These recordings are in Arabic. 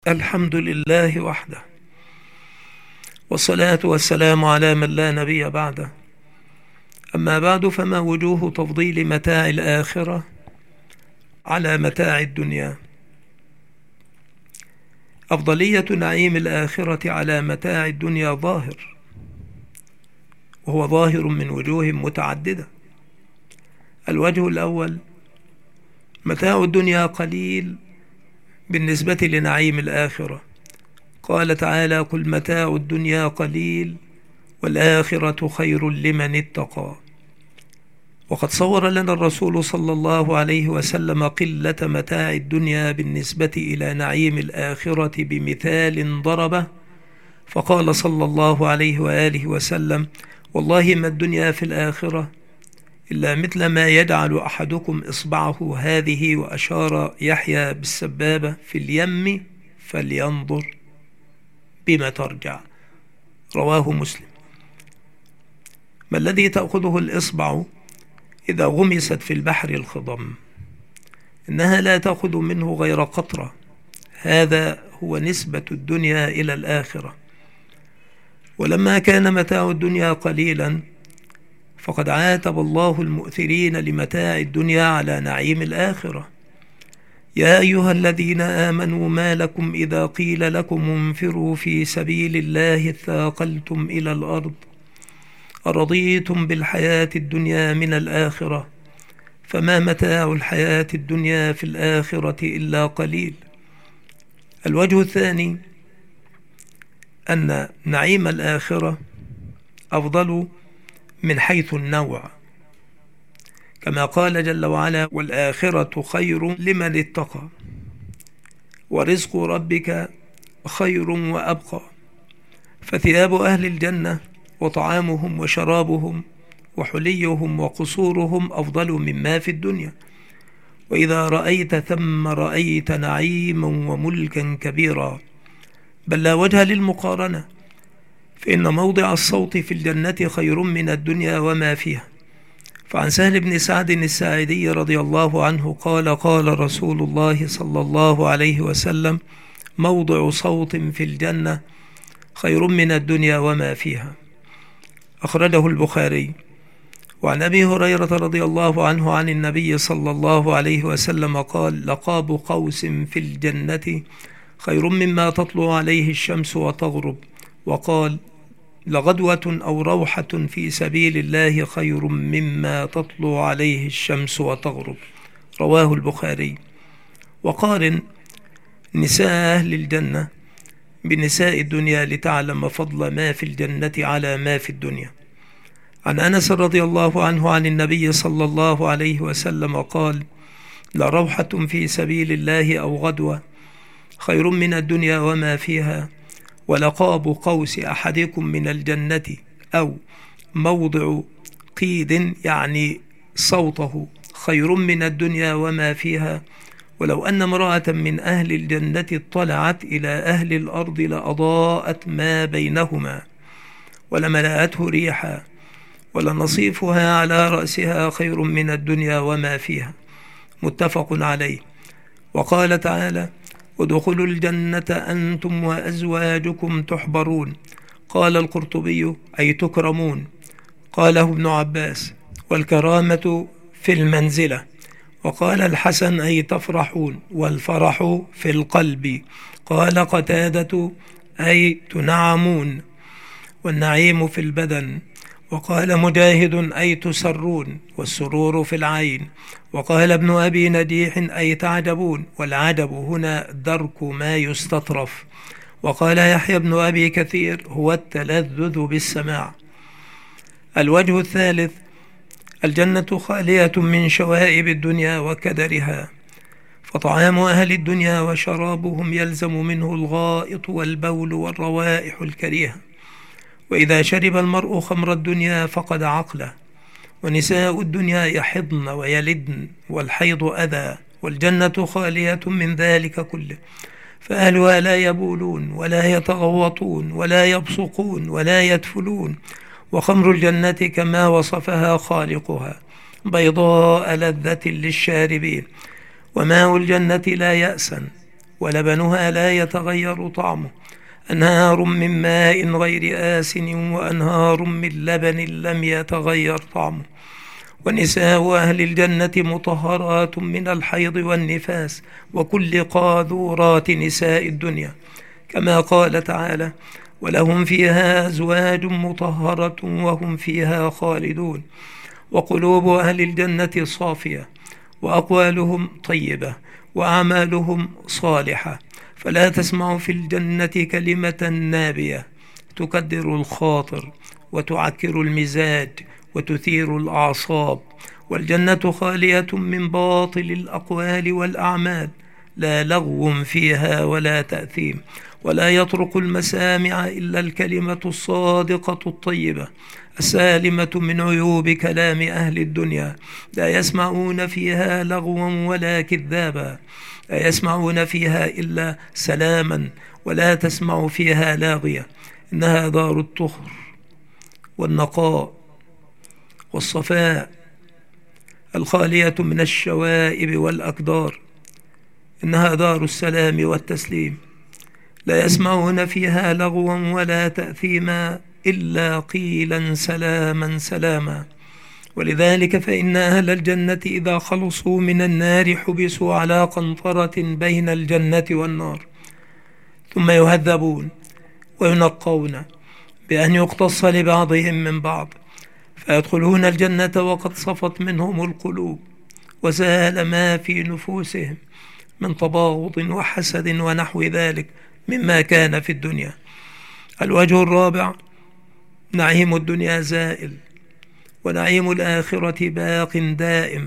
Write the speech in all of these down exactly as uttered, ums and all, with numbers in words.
الحمد لله وحده، والصلاة والسلام على من لا نبي بعده. أما بعد، فما وجوه تفضيل متاع الآخرة على متاع الدنيا؟ أفضلية نعيم الآخرة على متاع الدنيا ظاهر، وهو ظاهر من وجوه متعددة. الوجه الأول: متاع الدنيا قليل بالنسبة لنعيم الآخرة. قال تعالى: قل متاع الدنيا قليل والآخرة خير لمن اتقى. وقد صور لنا الرسول صلى الله عليه وسلم قلة متاع الدنيا بالنسبة إلى نعيم الآخرة بمثال ضربه، فقال صلى الله عليه وآله وسلم: والله ما الدنيا في الآخرة إلا مثل ما يجعل أحدكم إصبعه هذه، وأشار يحيى بالسبابة، في اليم فلينظر بما ترجع. رواه مسلم. ما الذي تأخذه الإصبع إذا غمست في البحر الخضم؟ إنها لا تأخذ منه غير قطرة. هذا هو نسبة الدنيا إلى الآخرة. ولما كان متاع الدنيا قليلا، فقد عاتب الله المؤثرين لمتاع الدنيا على نعيم الآخرة: يا أيها الذين آمنوا ما لكم إذا قيل لكم انفروا في سبيل الله اثاقلتم إلى الأرض أرضيتم بالحياة الدنيا من الآخرة فما متاع الحياة الدنيا في الآخرة إلا قليل. الوجه الثاني: أن نعيم الآخرة أفضل من حيث النوع، كما قال جل وعلا: والآخرة خير لمن اتقى ورزق ربك خير وأبقى. فثياب أهل الجنة وطعامهم وشرابهم وحليهم وقصورهم أفضل مما في الدنيا. وإذا رأيت ثم رأيت نعيما وملكا كبيرا. بل لا وجه للمقارنة، فإن موضع الصوت في الجنة خير من الدنيا وما فيها. فعن سهل بن سعد الساعدي رضي الله عنه قال: قال رسول الله صلى الله عليه وسلم: موضع صوت في الجنة خير من الدنيا وما فيها. أخرجه البخاري. وعن أبي هريرة رضي الله عنه عن النبي صلى الله عليه وسلم قال: لقاب قوس في الجنة خير مما تطلع عليه الشمس وتغرب. وقال: لغدوة أو روحة في سبيل الله خير مما تطلع عليه الشمس وتغرب. رواه البخاري. وقارن نساء أهل الجنة بنساء الدنيا لتعلم فضل ما في الجنة على ما في الدنيا. عن أنس رضي الله عنه عن النبي صلى الله عليه وسلم قال: لروحة في سبيل الله أو غدوة خير من الدنيا وما فيها، ولقاب قوس أحدكم من الجنة أو موضع قيد يعني صوته خير من الدنيا وما فيها. ولو أن امرأة من أهل الجنة اطلعت إلى أهل الأرض لأضاءت ما بينهما ولملأته ريحا، ولنصيفها على رأسها خير من الدنيا وما فيها. متفق عليه. وقال تعالى: ادخلوا الجنة أنتم وأزواجكم تحبرون. قال القرطبي: أي تكرمون. قاله ابن عباس: والكرامة في المنزلة. وقال الحسن: أي تفرحون، والفرح في القلب. قال قتادة: أي تنعمون، والنعيم في البدن. وقال مجاهد: أي تسرون، والسرور في العين. وقال ابن أبي نجيح: أي تعجبون، والعجب هنا درك ما يستطرف. وقال يحيى بن أبي كثير: هو التلذذ بالسماع. الوجه الثالث: الجنة خالية من شوائب الدنيا وكدرها، فطعام أهل الدنيا وشرابهم يلزم منه الغائط والبول والروائح الكريهة. وإذا شرب المرء خمر الدنيا فقد عقله. ونساء الدنيا يحضن ويلدن، والحيض أذى، والجنة خالية من ذلك كله، فأهلها لا يبولون ولا يتغوطون ولا يبصقون ولا يدفلون. وخمر الجنة كما وصفها خالقها: بيضاء لذة للشاربين. وماء الجنة لا يأسن ولبنها لا يتغير طعمه، أنهار من ماء غير آسن وأنهار من لبن لم يتغير طعمه. ونساء أهل الجنة مطهرات من الحيض والنفاس وكل قاذورات نساء الدنيا، كما قال تعالى: ولهم فيها أزواج مطهرة وهم فيها خالدون. وقلوب أهل الجنة صافية، وأقوالهم طيبة، وأعمالهم صالحة، فلا تسمع في الجنة كلمة نابية تكدر الخاطر وتعكر المزاج وتثير الأعصاب. والجنة خالية من باطل الأقوال والأعمال، لا لغو فيها ولا تأثيم، ولا يطرق المسامع إلا الكلمة الصادقة الطيبة السالمة من عيوب كلام أهل الدنيا. لا يسمعون فيها لغوا ولا كذابا، لا يسمعون فيها إلا سلاما، ولا تسمع فيها لاغية. إنها دار الطهر والنقاء والصفاء، الخالية من الشوائب والأكدار. إنها دار السلام والتسليم، لا يسمعون فيها لغوا ولا تأثيما إلا قيلا سلاما سلاما. ولذلك فإن أهل الجنة إذا خلصوا من النار حبسوا على قنطرة بين الجنة والنار، ثم يهذبون وينقون بأن يقتص لبعضهم من بعض، فيدخلون الجنة وقد صفت منهم القلوب وزال ما في نفوسهم من تباغض وحسد ونحو ذلك مما كان في الدنيا. الوجه الرابع: نعيم الدنيا زائل، ونعيم الآخرة باق دائم.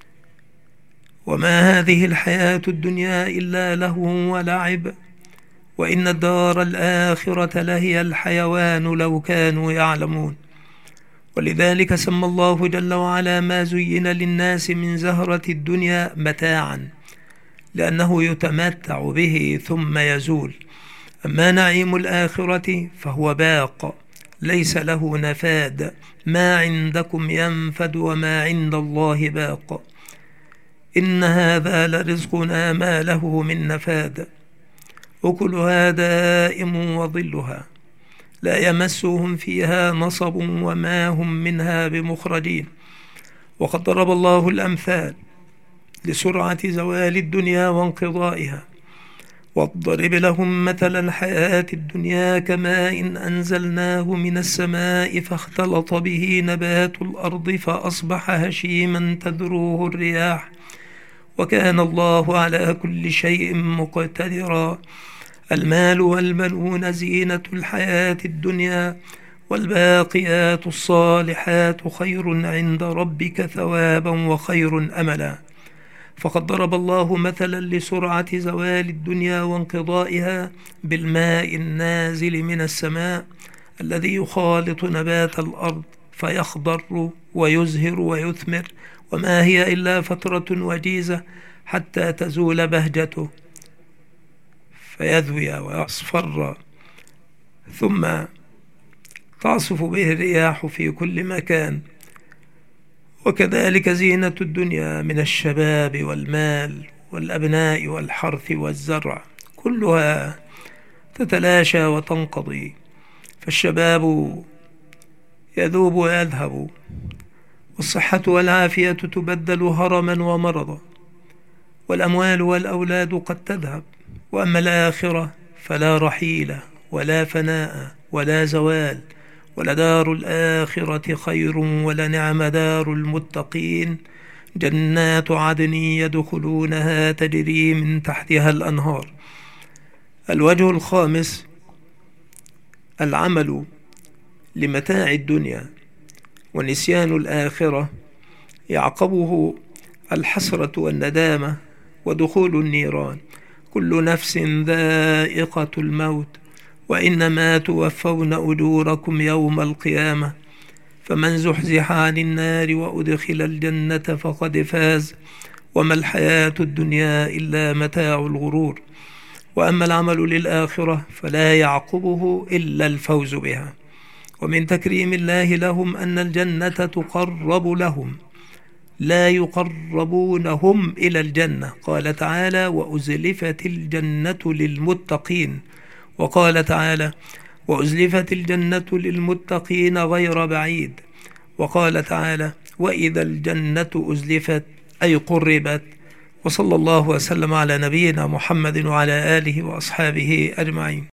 وما هذه الحياة الدنيا إلا لهو ولعب، وإن الدار الآخرة لهي الحيوان لو كانوا يعلمون. ولذلك سمى الله جل وعلا ما زين للناس من زهرة الدنيا متاعا، لأنه يتمتع به ثم يزول. أما نعيم الآخرة فهو باق ليس له نفاد، ما عندكم ينفد وما عند الله باق. إن هذا لرزقنا ما له من نفاد، أكلها دائم وظلها، لا يمسهم فيها نصب وما هم منها بمخرجين. وقد ضرب الله الأمثال لسرعة زوال الدنيا وانقضائها: واضرب لهم مثل الحياة الدنيا كماء إن أنزلناه من السماء فاختلط به نبات الأرض فأصبح هشيما تذروه الرياح، وكان الله على كل شيء مقتدرا. المال والبنون زينة الحياة الدنيا، والباقيات الصالحات خير عند ربك ثوابا وخير أملا. فقد ضرب الله مثلا لسرعة زوال الدنيا وانقضائها بالماء النازل من السماء الذي يخالط نبات الأرض فيخضر ويزهر ويثمر، وما هي إلا فترة وجيزة حتى تزول بهجته فيذوي ويصفر، ثم تعصف به الرياح في كل مكان. وكذلك زينة الدنيا من الشباب والمال والأبناء والحرث والزرع كلها تتلاشى وتنقضي، فالشباب يذوب ويذهب، والصحة والعافية تبدل هرما ومرضا، والأموال والأولاد قد تذهب. وأما الآخرة فلا رحيل ولا فناء ولا زوال، ولدار الآخرة خير ولنعم دار المتقين، جنات عدن يدخلونها تجري من تحتها الأنهار. الوجه الخامس: العمل لمتاع الدنيا ونسيان الآخرة يعقبه الحسرة والندامة ودخول النيران. كل نفس ذائقة الموت، وإنما توفون أجوركم يوم القيامة، فمن زحزح عن النار وأدخل الجنة فقد فاز، وما الحياة الدنيا إلا متاع الغرور. وأما العمل للآخرة فلا يعقبه إلا الفوز بها. ومن تكريم الله لهم أن الجنة تقرب لهم لا يقربونهم إلى الجنة. قال تعالى: وأزلفت الجنة للمتقين. وقال تعالى: وأزلفت الجنة للمتقين غير بعيد. وقال تعالى: وإذا الجنة أزلفت أي قربت. وصلى الله وسلم على نبينا محمد وعلى آله وأصحابه أجمعين.